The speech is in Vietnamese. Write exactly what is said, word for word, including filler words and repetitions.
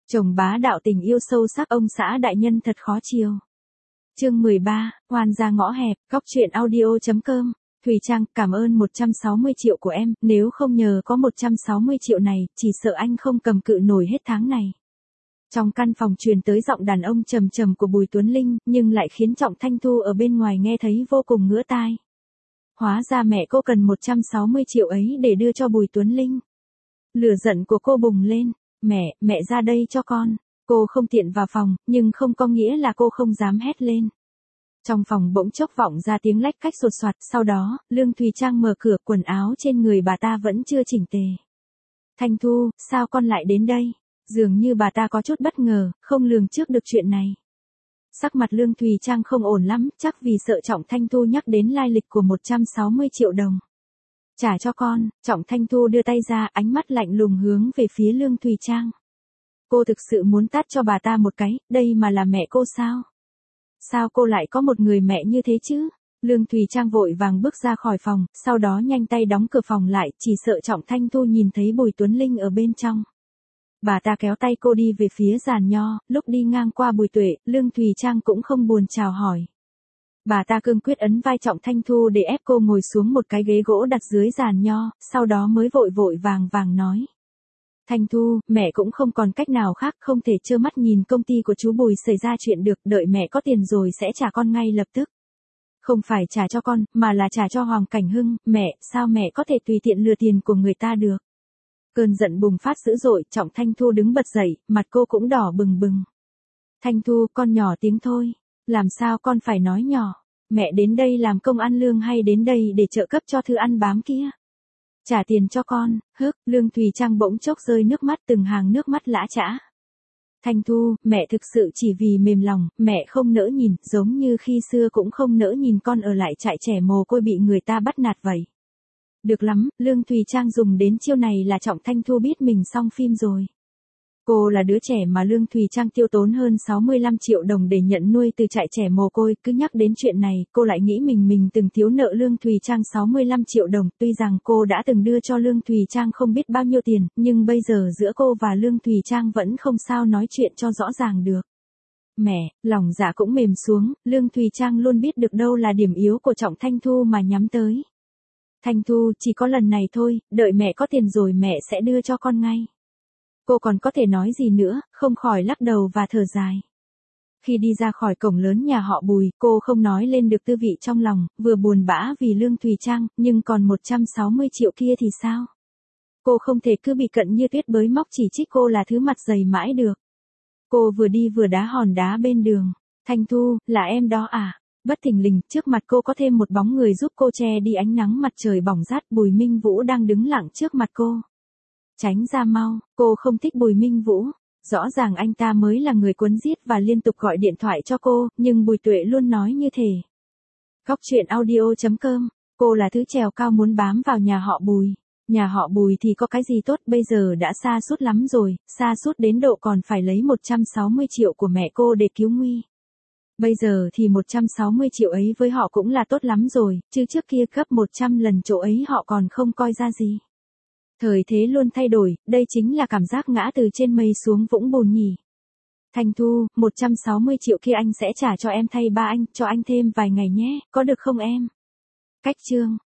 Chồng bá đạo tình yêu sâu sắc ông xã đại nhân thật khó chiều. Chương mười ba, Hoan gia ngõ hẹp, góc truyện audio.com. Thùy Trang, cảm ơn một trăm sáu mươi triệu của em, nếu không nhờ có một trăm sáu mươi triệu này, chỉ sợ anh không cầm cự nổi hết tháng này. Trong căn phòng truyền tới giọng đàn ông trầm trầm của Bùi Tuấn Linh, nhưng lại khiến Trọng Thanh Thu ở bên ngoài nghe thấy vô cùng ngứa tai. Hóa ra mẹ cô cần một trăm sáu mươi triệu ấy để đưa cho Bùi Tuấn Linh. Lửa giận của cô bùng lên. Mẹ, mẹ ra đây cho con. Cô không tiện vào phòng, nhưng không có nghĩa là cô không dám hét lên. Trong phòng bỗng chốc vọng ra tiếng lách cách sột soạt, sau đó, Lương Thùy Trang mở cửa, quần áo trên người bà ta vẫn chưa chỉnh tề. Thanh Thu, sao con lại đến đây? Dường như bà ta có chút bất ngờ, không lường trước được chuyện này. Sắc mặt Lương Thùy Trang không ổn lắm, chắc vì sợ Trọng Thanh Thu nhắc đến lai lịch của một trăm sáu mươi triệu đồng. Trả cho con, Trọng Thanh Thu đưa tay ra, ánh mắt lạnh lùng hướng về phía Lương Thùy Trang. Cô thực sự muốn tát cho bà ta một cái, đây mà là mẹ cô sao? Sao cô lại có một người mẹ như thế chứ? Lương Thùy Trang vội vàng bước ra khỏi phòng, sau đó nhanh tay đóng cửa phòng lại, chỉ sợ Trọng Thanh Thu nhìn thấy Bùi Tuấn Linh ở bên trong. Bà ta kéo tay cô đi về phía giàn nho, lúc đi ngang qua Bùi Tuệ, Lương Thùy Trang cũng không buồn chào hỏi. Bà ta cương quyết ấn vai Trọng Thanh Thu để ép cô ngồi xuống một cái ghế gỗ đặt dưới giàn nho, sau đó mới vội vội vàng vàng nói. Thanh Thu, mẹ cũng không còn cách nào khác, không thể trơ mắt nhìn công ty của chú Bùi xảy ra chuyện được, đợi mẹ có tiền rồi sẽ trả con ngay lập tức. Không phải trả cho con, mà là trả cho Hoàng Cảnh Hưng, mẹ, sao mẹ có thể tùy tiện lừa tiền của người ta được. Cơn giận bùng phát dữ dội, Trọng Thanh Thu đứng bật dậy, mặt cô cũng đỏ bừng bừng. Thanh Thu, con nhỏ tiếng thôi, làm sao con phải nói nhỏ, mẹ đến đây làm công ăn lương hay đến đây để trợ cấp cho thứ ăn bám kia? Trả tiền cho con, hức, Lương Thùy Trang bỗng chốc rơi nước mắt, từng hàng nước mắt lã chã. Thanh Thu, mẹ thực sự chỉ vì mềm lòng, mẹ không nỡ nhìn, giống như khi xưa cũng không nỡ nhìn con ở lại trại trẻ mồ côi bị người ta bắt nạt vậy. Được lắm, Lương Thùy Trang dùng đến chiêu này là Trọng Thanh Thu biết mình xong phim rồi. Cô là đứa trẻ mà Lương Thùy Trang tiêu tốn hơn sáu mươi lăm triệu đồng để nhận nuôi từ trại trẻ mồ côi, cứ nhắc đến chuyện này, cô lại nghĩ mình mình từng thiếu nợ Lương Thùy Trang sáu mươi lăm triệu đồng, tuy rằng cô đã từng đưa cho Lương Thùy Trang không biết bao nhiêu tiền, nhưng bây giờ giữa cô và Lương Thùy Trang vẫn không sao nói chuyện cho rõ ràng được. Mẹ, lòng dạ cũng mềm xuống, Lương Thùy Trang luôn biết được đâu là điểm yếu của Trọng Thanh Thu mà nhắm tới. Thanh Thu, chỉ có lần này thôi, đợi mẹ có tiền rồi mẹ sẽ đưa cho con ngay. Cô còn có thể nói gì nữa, không khỏi lắc đầu và thở dài. Khi đi ra khỏi cổng lớn nhà họ Bùi, cô không nói lên được tư vị trong lòng, vừa buồn bã vì Lương Thùy Trang, nhưng còn một trăm sáu mươi triệu kia thì sao? Cô không thể cứ bị cận như tuyết bới móc chỉ trích cô là thứ mặt dày mãi được. Cô vừa đi vừa đá hòn đá bên đường. Thanh Thu, là em đó à? Bất thình lình, trước mặt cô có thêm một bóng người giúp cô che đi ánh nắng mặt trời bỏng rát, Bùi Minh Vũ đang đứng lặng trước mặt cô. Tránh ra mau, cô không thích Bùi Minh Vũ. Rõ ràng anh ta mới là người cuốn giết và liên tục gọi điện thoại cho cô, nhưng Bùi Tuệ luôn nói như thế. Góc truyện audio.com, cô là thứ trèo cao muốn bám vào nhà họ Bùi. Nhà họ Bùi thì có cái gì tốt, bây giờ đã xa sút lắm rồi, xa sút đến độ còn phải lấy một trăm sáu mươi triệu của mẹ cô để cứu nguy. Bây giờ thì một trăm sáu mươi triệu ấy với họ cũng là tốt lắm rồi, chứ trước kia gấp một trăm lần chỗ ấy họ còn không coi ra gì. Thời thế luôn thay đổi, đây chính là cảm giác ngã từ trên mây xuống vũng bùn nhỉ. Thanh Thu, một trăm sáu mươi triệu kia anh sẽ trả cho em thay ba anh, cho anh thêm vài ngày nhé, có được không em? Cách chương.